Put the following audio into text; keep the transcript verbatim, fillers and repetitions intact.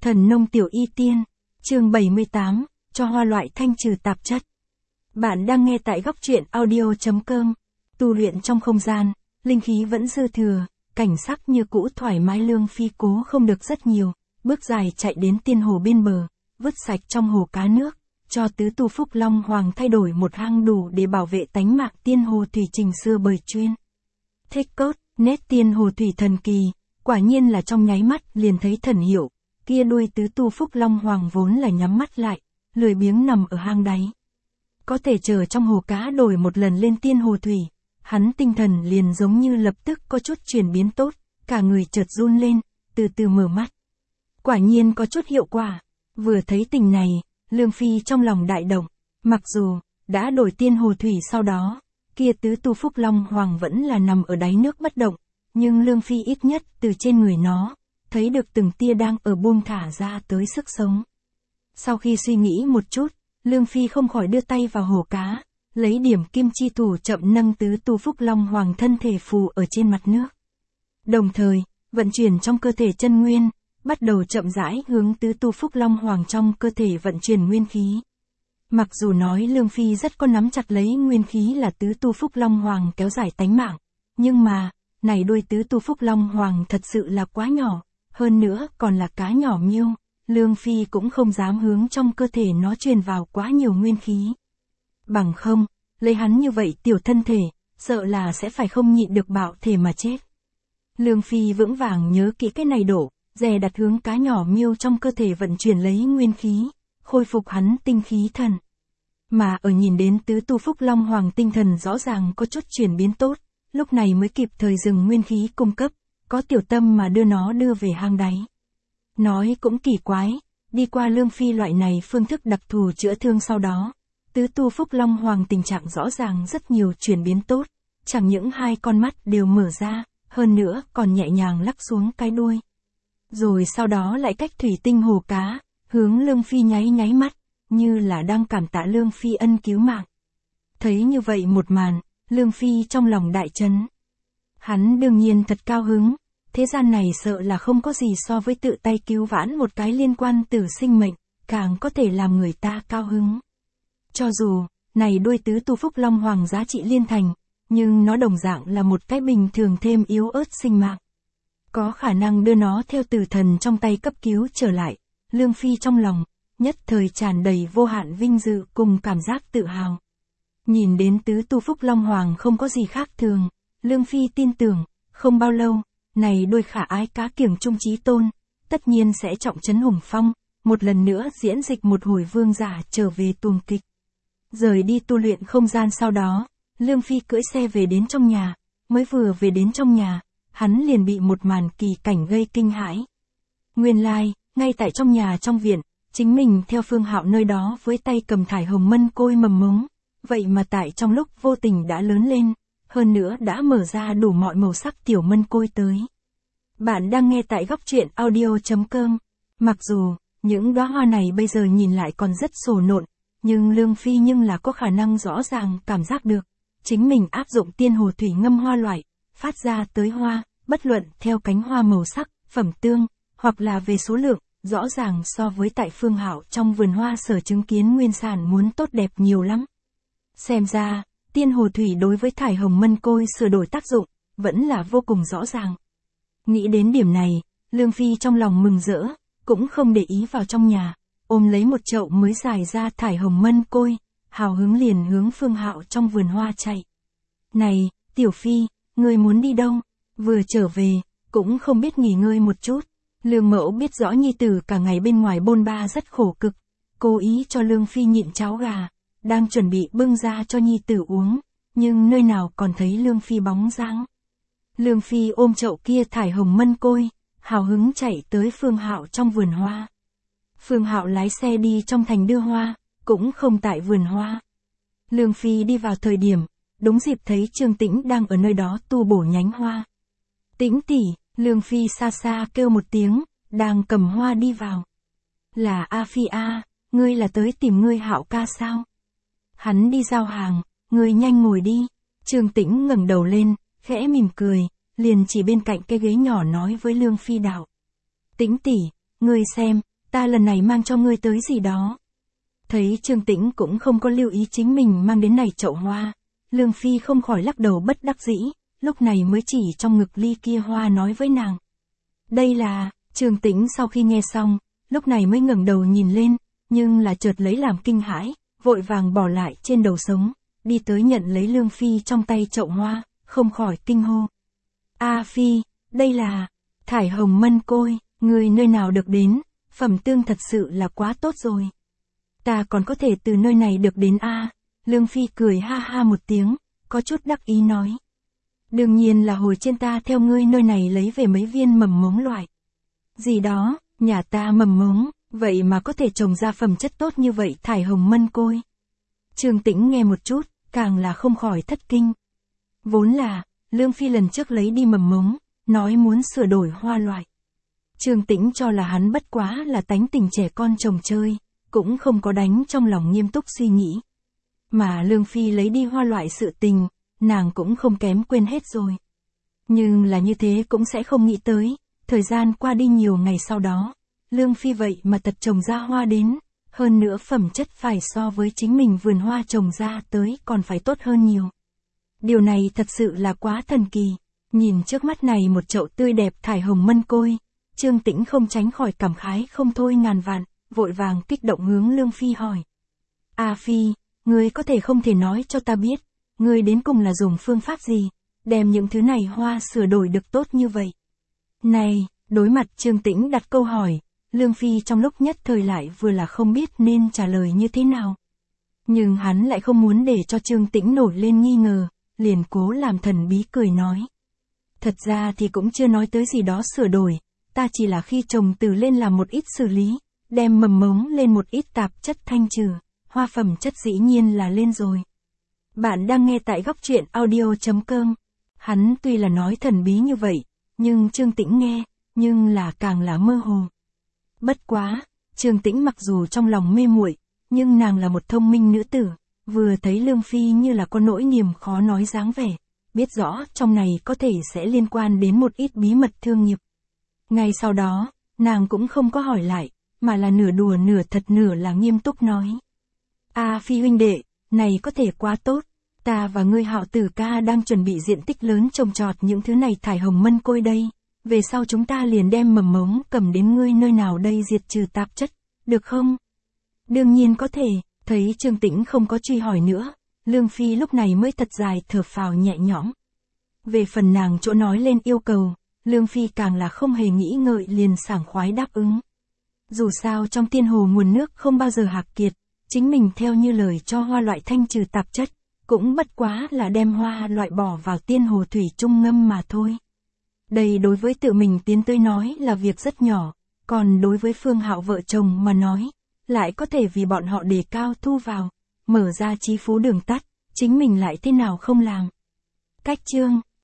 Thần nông tiểu y tiên, chương bảy mươi tám, cho hoa loại thanh trừ tạp chất. Bạn đang nghe tại góc truyện audio.com, tu luyện trong không gian, linh khí vẫn dư thừa, cảnh sắc như cũ thoải mái. Lương Phi cố không được rất nhiều, bước dài chạy đến tiên hồ bên bờ, vứt sạch trong hồ cá nước, cho tứ tu Phúc Long Hoàng thay đổi một hang đủ để bảo vệ tánh mạng. Tiên hồ thủy trình xưa bời chuyên. Thích cốt, nét tiên hồ thủy thần kỳ, quả nhiên là trong nháy mắt liền thấy thần hiệu. Kia đuôi tứ tu Phúc Long Hoàng vốn là nhắm mắt lại, lười biếng nằm ở hang đáy. Có thể chờ trong hồ cá đổi một lần lên tiên hồ thủy, hắn tinh thần liền giống như lập tức có chút chuyển biến tốt, cả người chợt run lên, từ từ mở mắt. Quả nhiên có chút hiệu quả, vừa thấy tình này, Lương Phi trong lòng đại động, mặc dù đã đổi tiên hồ thủy sau đó, kia tứ tu Phúc Long Hoàng vẫn là nằm ở đáy nước bất động, nhưng Lương Phi ít nhất từ trên người nó, thấy được từng tia đang ở buông thả ra tới sức sống. Sau khi suy nghĩ một chút, Lương Phi không khỏi đưa tay vào hồ cá, lấy điểm kim chi thủ chậm nâng tứ tu Phúc Long Hoàng thân thể phù ở trên mặt nước. Đồng thời, vận chuyển trong cơ thể chân nguyên, bắt đầu chậm rãi hướng tứ tu Phúc Long Hoàng trong cơ thể vận chuyển nguyên khí. Mặc dù nói Lương Phi rất có nắm chặt lấy nguyên khí là tứ tu Phúc Long Hoàng kéo dài tánh mạng, nhưng mà, này đuôi tứ tu Phúc Long Hoàng thật sự là quá nhỏ, hơn nữa còn là cá nhỏ miêu, Lương Phi cũng không dám hướng trong cơ thể nó truyền vào quá nhiều nguyên khí. Bằng không, lấy hắn như vậy tiểu thân thể, sợ là sẽ phải không nhịn được bạo thể mà chết. Lương Phi vững vàng nhớ kỹ cái này đổ, dè đặt hướng cá nhỏ miêu trong cơ thể vận chuyển lấy nguyên khí, khôi phục hắn tinh khí thần. Mà ở nhìn đến tứ tu Phúc Long Hoàng tinh thần rõ ràng có chút chuyển biến tốt, lúc này mới kịp thời dừng nguyên khí cung cấp, có tiểu tâm mà đưa nó đưa về hang đáy. Nói cũng kỳ quái, đi qua Lương Phi loại này phương thức đặc thù chữa thương sau đó, tứ tu Phúc Long Hoàng tình trạng rõ ràng rất nhiều chuyển biến tốt, chẳng những hai con mắt đều mở ra, hơn nữa còn nhẹ nhàng lắc xuống cái đuôi. Rồi sau đó lại cách thủy tinh hồ cá, hướng Lương Phi nháy nháy mắt, như là đang cảm tạ Lương Phi ân cứu mạng. Thấy như vậy một màn, Lương Phi trong lòng đại chấn. Hắn đương nhiên thật cao hứng, thế gian này sợ là không có gì so với tự tay cứu vãn một cái liên quan từ sinh mệnh, càng có thể làm người ta cao hứng. Cho dù, này đuôi tứ tu Phúc Long Hoàng giá trị liên thành, nhưng nó đồng dạng là một cái bình thường thêm yếu ớt sinh mạng. Có khả năng đưa nó theo tử thần trong tay cấp cứu trở lại, Lương Phi trong lòng, nhất thời tràn đầy vô hạn vinh dự cùng cảm giác tự hào. Nhìn đến tứ tu Phúc Long Hoàng không có gì khác thường, Lương Phi tin tưởng, không bao lâu, này đôi khả ái cá kiểng trung chí tôn, tất nhiên sẽ trọng trấn hùng phong, một lần nữa diễn dịch một hồi vương giả trở về tuồng kịch. Rời đi tu luyện không gian sau đó, Lương Phi cưỡi xe về đến trong nhà, mới vừa về đến trong nhà, hắn liền bị một màn kỳ cảnh gây kinh hãi. Nguyên lai, like, ngay tại trong nhà trong viện, chính mình theo Phương Hạo nơi đó với tay cầm thải hồng mân côi mầm mống, vậy mà tại trong lúc vô tình đã lớn lên, hơn nữa đã mở ra đủ mọi màu sắc tiểu mân côi tới. Bạn đang nghe tại góc truyện audio.com, mặc dù, những đóa hoa này bây giờ nhìn lại còn rất sổ nộn, nhưng Lương Phi nhưng là có khả năng rõ ràng cảm giác được, chính mình áp dụng tiên hồ thủy ngâm hoa loại, phát ra tới hoa, bất luận theo cánh hoa màu sắc, phẩm tương, hoặc là về số lượng, rõ ràng so với tại Phương Hạo trong vườn hoa sở chứng kiến nguyên sản muốn tốt đẹp nhiều lắm. Xem ra, tiên hồ thủy đối với thải hồng mân côi sửa đổi tác dụng, vẫn là vô cùng rõ ràng. Nghĩ đến điểm này, Lương Phi trong lòng mừng rỡ, cũng không để ý vào trong nhà, ôm lấy một chậu mới dài ra thải hồng mân côi, hào hứng liền hướng Phương Hạo trong vườn hoa chạy. Này, Tiểu Phi, ngươi muốn đi đâu? Vừa trở về, cũng không biết nghỉ ngơi một chút. Lương Mẫu biết rõ nhi tử cả ngày bên ngoài bôn ba rất khổ cực, cố ý cho Lương Phi nhịn cháo gà, đang chuẩn bị bưng ra cho nhi tử uống, nhưng nơi nào còn thấy Lương Phi bóng dáng. Lương Phi ôm chậu kia thải hồng mân côi, hào hứng chạy tới Phương Hạo trong vườn hoa. Phương Hạo lái xe đi trong thành đưa hoa, cũng không tại vườn hoa. Lương Phi đi vào thời điểm, đúng dịp thấy Trương Tĩnh đang ở nơi đó tu bổ nhánh hoa. Tĩnh tỷ, Lương Phi xa xa kêu một tiếng, đang cầm hoa đi vào. Là A Phi a, ngươi là tới tìm ngươi Hạo ca sao? Hắn đi giao hàng, ngươi nhanh ngồi đi. Trương Tĩnh ngẩng đầu lên, khẽ mỉm cười, liền chỉ bên cạnh cái ghế nhỏ nói với Lương Phi đạo. Tĩnh tỷ, ngươi xem, ta lần này mang cho ngươi tới gì đó. Thấy Trương Tĩnh cũng không có lưu ý chính mình mang đến này chậu hoa, Lương Phi không khỏi lắc đầu bất đắc dĩ, lúc này mới chỉ trong ngực ly kia hoa nói với nàng. Đây là, Trương Tĩnh sau khi nghe xong, lúc này mới ngẩng đầu nhìn lên, nhưng là chợt lấy làm kinh hãi, vội vàng bỏ lại trên đầu sống, đi tới nhận lấy Lương Phi trong tay chậu hoa, không khỏi kinh hô. A Phi, đây là, thải hồng mân côi, người nơi nào được đến, phẩm tương thật sự là quá tốt rồi. Ta còn có thể từ nơi này được đến a. Lương Phi cười ha ha một tiếng, có chút đắc ý nói. Đương nhiên là hồi trên ta theo ngươi nơi này lấy về mấy viên mầm mống loại. Gì đó, nhà ta mầm mống, vậy mà có thể trồng ra phẩm chất tốt như vậy thải hồng mân côi. Trương Tĩnh nghe một chút, càng là không khỏi thất kinh. Vốn là, Lương Phi lần trước lấy đi mầm mống, nói muốn sửa đổi hoa loại. Trương Tĩnh cho là hắn bất quá là tánh tình trẻ con trồng chơi, cũng không có đánh trong lòng nghiêm túc suy nghĩ. Mà Lương Phi lấy đi hoa loại sự tình, nàng cũng không kém quên hết rồi. Nhưng là như thế cũng sẽ không nghĩ tới, thời gian qua đi nhiều ngày sau đó, Lương Phi vậy mà thật trồng ra hoa đến, hơn nữa phẩm chất phải so với chính mình vườn hoa trồng ra tới còn phải tốt hơn nhiều. Điều này thật sự là quá thần kỳ, nhìn trước mắt này một chậu tươi đẹp thải hồng mân côi, Trương Tĩnh không tránh khỏi cảm khái không thôi ngàn vạn, vội vàng kích động hướng Lương Phi hỏi. A Phi, ngươi có thể không thể nói cho ta biết, ngươi đến cùng là dùng phương pháp gì, đem những thứ này hoa sửa đổi được tốt như vậy. Này, đối mặt Trương Tĩnh đặt câu hỏi, Lương Phi trong lúc nhất thời lại vừa là không biết nên trả lời như thế nào. Nhưng hắn lại không muốn để cho Trương Tĩnh nổi lên nghi ngờ, liền cố làm thần bí cười nói. Thật ra thì cũng chưa nói tới gì đó sửa đổi, ta chỉ là khi trồng từ lên làm một ít xử lý, đem mầm mống lên một ít tạp chất thanh trừ, hoa phẩm chất dĩ nhiên là lên rồi. Bạn đang nghe tại góc truyện audio chấm com. Hắn tuy là nói thần bí như vậy, nhưng Trương Tĩnh nghe, nhưng là càng là mơ hồ. Bất quá, Trương Tĩnh mặc dù trong lòng mê muội, nhưng nàng là một thông minh nữ tử, vừa thấy Lương Phi như là có nỗi niềm khó nói dáng vẻ, biết rõ trong này có thể sẽ liên quan đến một ít bí mật thương nghiệp. Ngay sau đó, nàng cũng không có hỏi lại, mà là nửa đùa nửa thật nửa là nghiêm túc nói. A Phi huynh đệ, này có thể quá tốt, ta và ngươi Hạo Tử ca đang chuẩn bị diện tích lớn trồng trọt những thứ này thải hồng mân côi đây, về sau chúng ta liền đem mầm mống cầm đến ngươi nơi nào đây diệt trừ tạp chất, được không? Đương nhiên có thể, thấy Trương Tĩnh không có truy hỏi nữa, Lương Phi lúc này mới thật dài thở phào nhẹ nhõm. Về phần nàng chỗ nói lên yêu cầu, Lương Phi càng là không hề nghĩ ngợi liền sảng khoái đáp ứng. Dù sao trong tiên hồ nguồn nước không bao giờ hạc kiệt, chính mình theo như lời cho hoa loại thanh trừ tạp chất, cũng bất quá là đem hoa loại bỏ vào tiên hồ thủy chung ngâm mà thôi. Đây đối với tự mình tiến tới nói là việc rất nhỏ, còn đối với Phương Hạo vợ chồng mà nói, lại có thể vì bọn họ đề cao thu vào, mở ra chí phú đường tắt, chính mình lại thế nào không làm. Cách chương